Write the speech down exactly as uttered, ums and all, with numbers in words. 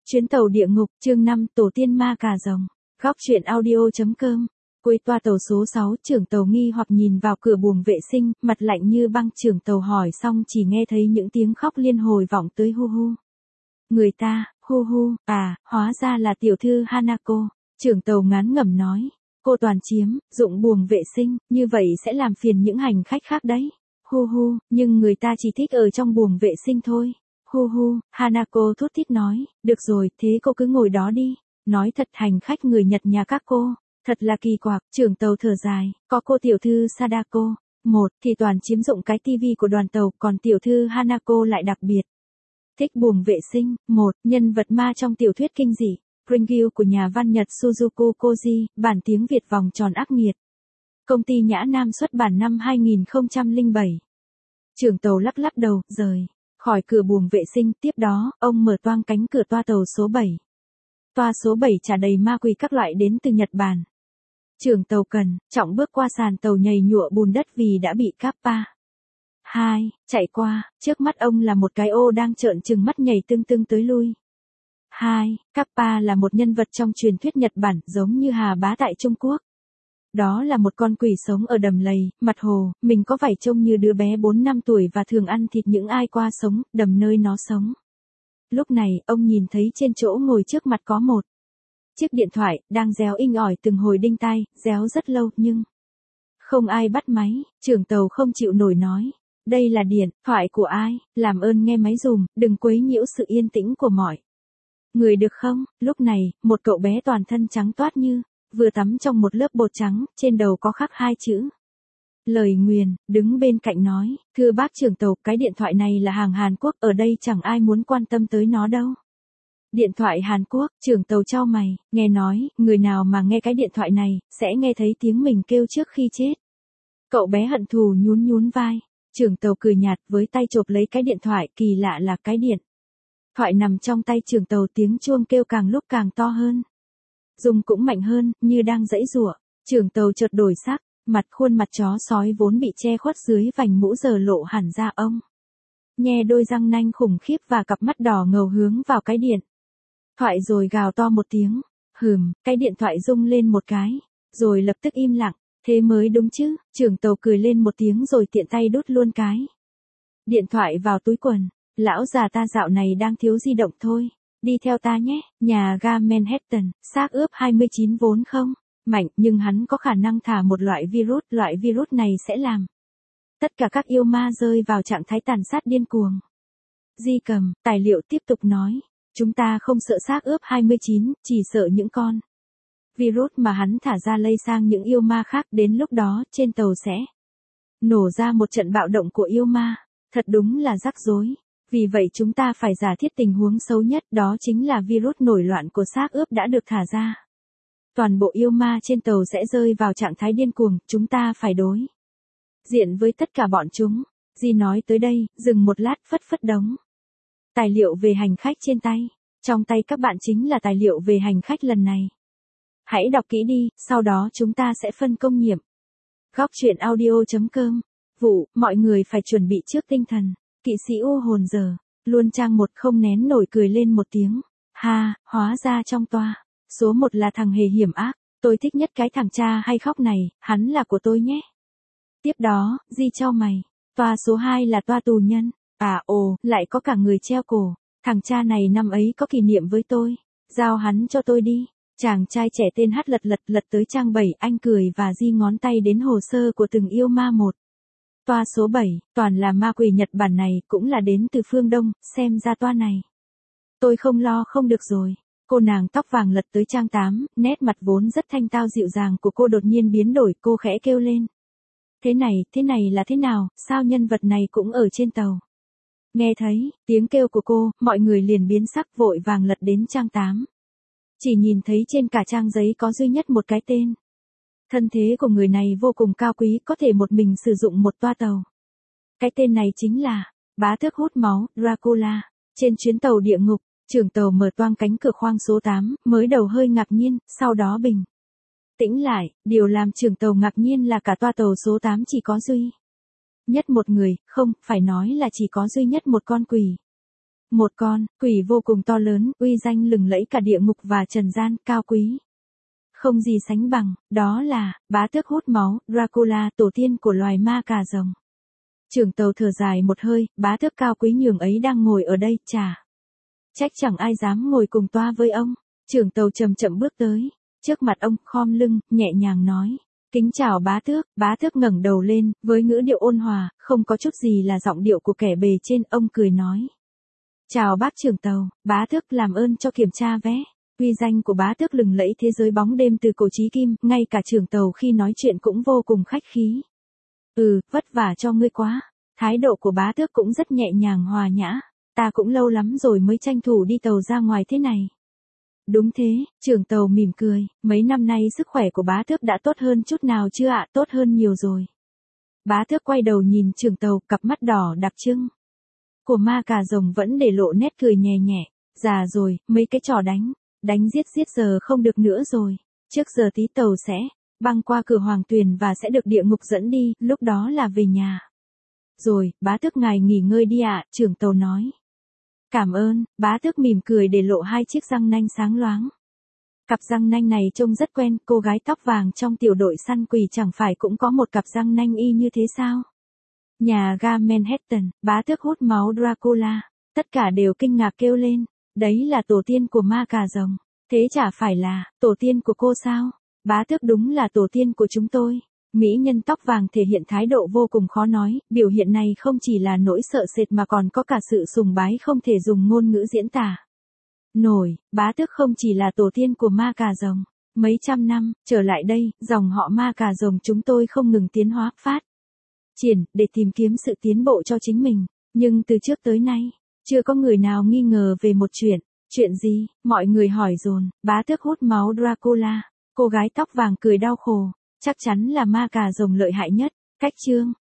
Chuyến tàu địa ngục, chương năm, tổ tiên ma cà rồng. Góc truyện audio.com. Cuối toa tàu số sáu, trưởng tàu nghi hoặc nhìn vào cửa buồng vệ sinh, mặt lạnh như băng. Trưởng tàu hỏi xong chỉ nghe thấy những tiếng khóc liên hồi vọng tới hu hu. Người ta, hu hu, à, hóa ra là tiểu thư Hanako. Trưởng tàu ngán ngẩm nói. Cô toàn chiếm, dụng buồng vệ sinh, như vậy sẽ làm phiền những hành khách khác đấy. Hu hu, nhưng người ta chỉ thích ở trong buồng vệ sinh thôi. Hu hu, Hanako thút thít nói, được rồi, thế cô cứ ngồi đó đi. Nói thật, hành khách người Nhật nhà các cô, thật là kỳ quặc. Trưởng tàu thở dài, có cô tiểu thư Sadako, một thì toàn chiếm dụng cái tivi của đoàn tàu, còn tiểu thư Hanako lại đặc biệt thích buồng vệ sinh. Một, nhân vật ma trong tiểu thuyết kinh dị, Pringles của nhà văn Nhật Suzuko Koji, bản tiếng Việt vòng tròn ác nghiệt. Công ty Nhã Nam xuất bản năm hai nghìn không trăm lẻ bảy. Trưởng tàu lắc lắc đầu, rời khỏi cửa buồng vệ sinh, tiếp đó, ông mở toang cánh cửa toa tàu số bảy. Toa số bảy trà đầy ma quỷ các loại đến từ Nhật Bản. Trưởng tàu cần, trọng bước qua sàn tàu nhầy nhụa bùn đất vì đã bị Kappa hai chạy qua, trước mắt ông là một cái ô đang trợn trừng mắt nhảy tưng tưng tới lui. hai Kappa là một nhân vật trong truyền thuyết Nhật Bản, giống như Hà Bá tại Trung Quốc. Đó là một con quỷ sống ở đầm lầy, mặt hồ, mình có vẻ trông như đứa bé bốn năm tuổi và thường ăn thịt những ai qua sống, đầm nơi nó sống. Lúc này, ông nhìn thấy trên chỗ ngồi trước mặt có một chiếc điện thoại, đang réo inh ỏi từng hồi đinh tai, réo rất lâu, nhưng không ai bắt máy. Trưởng tàu không chịu nổi nói, đây là điện thoại của ai, làm ơn nghe máy dùm, đừng quấy nhiễu sự yên tĩnh của mọi người được không. Lúc này, một cậu bé toàn thân trắng toát như vừa tắm trong một lớp bột trắng, trên đầu có khắc hai chữ lời nguyền, đứng bên cạnh nói, thưa bác trưởng tàu, cái điện thoại này là hàng Hàn Quốc, ở đây chẳng ai muốn quan tâm tới nó đâu. Điện thoại Hàn Quốc, trưởng tàu chau mày, nghe nói, người nào mà nghe cái điện thoại này, sẽ nghe thấy tiếng mình kêu trước khi chết. Cậu bé hận thù nhún nhún vai, trưởng tàu cười nhạt với tay chộp lấy cái điện thoại, kỳ lạ là cái điện thoại nằm trong tay trưởng tàu, tiếng chuông kêu càng lúc càng to hơn. Dùng cũng mạnh hơn, như đang giãy giụa. Trưởng tàu chợt đổi sắc, mặt khuôn mặt chó sói vốn bị che khuất dưới vành mũ giờ lộ hẳn ra ông. Nhe đôi răng nanh khủng khiếp và cặp mắt đỏ ngầu hướng vào cái điện thoại rồi gào to một tiếng. Hừm, cái điện thoại rung lên một cái, rồi lập tức im lặng. Thế mới đúng chứ. Trưởng tàu cười lên một tiếng rồi tiện tay đút luôn cái điện thoại vào túi quần. Lão già ta dạo này đang thiếu di động thôi. Đi theo ta nhé. Nhà ga Manhattan, xác ướp hai mươi chín vốn không mạnh, nhưng hắn có khả năng thả một loại virus, loại virus này sẽ làm tất cả các yêu ma rơi vào trạng thái tàn sát điên cuồng. Di cầm, tài liệu tiếp tục nói, chúng ta không sợ xác ướp hai mươi chín, chỉ sợ những con virus mà hắn thả ra lây sang những yêu ma khác, đến lúc đó, trên tàu sẽ nổ ra một trận bạo động của yêu ma. Thật đúng là rắc rối. Vì vậy chúng ta phải giả thiết tình huống xấu nhất, đó chính là virus nổi loạn của xác ướp đã được thả ra. Toàn bộ yêu ma trên tàu sẽ rơi vào trạng thái điên cuồng, chúng ta phải đối diện với tất cả bọn chúng. Di nói tới đây, dừng một lát, phất phất đống tài liệu về hành khách trên tay. Trong tay các bạn chính là tài liệu về hành khách lần này. Hãy đọc kỹ đi, sau đó chúng ta sẽ phân công nhiệm. Góc truyện audio.com. Vụ, mọi người phải chuẩn bị trước tinh thần. Kỵ sĩ u hồn giờ, luôn trang một không nén nổi cười lên một tiếng. Ha, hóa ra trong toa số một là thằng hề hiểm ác. Tôi thích nhất cái thằng cha hay khóc này, hắn là của tôi nhé. Tiếp đó, Di chau mày. Toa số hai là toa tù nhân. À ồ, lại có cả người treo cổ. Thằng cha này năm ấy có kỷ niệm với tôi. Giao hắn cho tôi đi. Chàng trai trẻ tên Hát lật lật lật tới trang bảy, anh cười và Di ngón tay đến hồ sơ của từng yêu ma một. Toa số bảy, toàn là ma quỷ Nhật Bản này, cũng là đến từ phương Đông, xem ra toa này tôi không lo không được rồi. Cô nàng tóc vàng lật tới trang tám, nét mặt vốn rất thanh tao dịu dàng của cô đột nhiên biến đổi, cô khẽ kêu lên. Thế này, thế này là thế nào, sao nhân vật này cũng ở trên tàu? Nghe thấy tiếng kêu của cô, mọi người liền biến sắc, vội vàng lật đến trang tám. Chỉ nhìn thấy trên cả trang giấy có duy nhất một cái tên. Thân thế của người này vô cùng cao quý, có thể một mình sử dụng một toa tàu. Cái tên này chính là bá tước hút máu, Dracula. Trên chuyến tàu địa ngục, trưởng tàu mở toang cánh cửa khoang số tám, mới đầu hơi ngạc nhiên, sau đó bình tĩnh lại. Điều làm trưởng tàu ngạc nhiên là cả toa tàu số tám chỉ có duy nhất một người, không, phải nói là chỉ có duy nhất một con quỷ. Một con, quỷ vô cùng to lớn, uy danh lừng lẫy cả địa ngục và trần gian, cao quý. Không gì sánh bằng, đó là, bá tước hút máu, Dracula, tổ tiên của loài ma cà rồng. Trưởng tàu thở dài một hơi, bá tước cao quý nhường ấy đang ngồi ở đây, chà. Trách chẳng ai dám ngồi cùng toa với ông. Trưởng tàu chậm chậm bước tới, trước mặt ông, khom lưng, nhẹ nhàng nói. Kính chào bá tước, bá tước ngẩng đầu lên, với ngữ điệu ôn hòa, không có chút gì là giọng điệu của kẻ bề trên, ông cười nói. Chào bác trưởng tàu, bá tước làm ơn cho kiểm tra vé. Uy danh của bá tước lừng lẫy thế giới bóng đêm từ cổ chí kim, ngay cả trưởng tàu khi nói chuyện cũng vô cùng khách khí. Ừ, vất vả cho ngươi quá. Thái độ của bá tước cũng rất nhẹ nhàng hòa nhã. Ta cũng lâu lắm rồi mới tranh thủ đi tàu ra ngoài thế này. Đúng thế, trưởng tàu mỉm cười, mấy năm nay sức khỏe của bá tước đã tốt hơn chút nào chưa ạ? Tốt hơn nhiều rồi. Bá tước quay đầu nhìn trưởng tàu, cặp mắt đỏ đặc trưng của ma cà rồng vẫn để lộ nét cười nhẹ nhẹ. Già rồi, mấy cái trò đánh, đánh giết giết giờ không được nữa rồi. Trước giờ tí tàu sẽ băng qua cửa hoàng tuyền và sẽ được địa ngục dẫn đi, lúc đó là về nhà. Rồi, bá tước ngài nghỉ ngơi đi ạ, trưởng tàu nói. Cảm ơn, bá tước mỉm cười để lộ hai chiếc răng nanh sáng loáng. Cặp răng nanh này trông rất quen, cô gái tóc vàng trong tiểu đội săn quỷ chẳng phải cũng có một cặp răng nanh y như thế sao? Nhà ga Manhattan, bá tước hút máu Dracula, tất cả đều kinh ngạc kêu lên, đấy là tổ tiên của ma cà rồng, thế chả phải là, tổ tiên của cô sao? Bá tước đúng là tổ tiên của chúng tôi. Mỹ nhân tóc vàng thể hiện thái độ vô cùng khó nói, biểu hiện này không chỉ là nỗi sợ sệt mà còn có cả sự sùng bái không thể dùng ngôn ngữ diễn tả. Nổi, bá tước không chỉ là tổ tiên của ma cà rồng. Mấy trăm năm, trở lại đây, dòng họ ma cà rồng chúng tôi không ngừng tiến hóa, phát triển, để tìm kiếm sự tiến bộ cho chính mình. Nhưng từ trước tới nay, chưa có người nào nghi ngờ về một chuyện. Chuyện gì? Mọi người hỏi dồn, bá tước hút máu Dracula. Cô gái tóc vàng cười đau khổ. Chắc chắn là ma cà rồng lợi hại nhất. Cách chương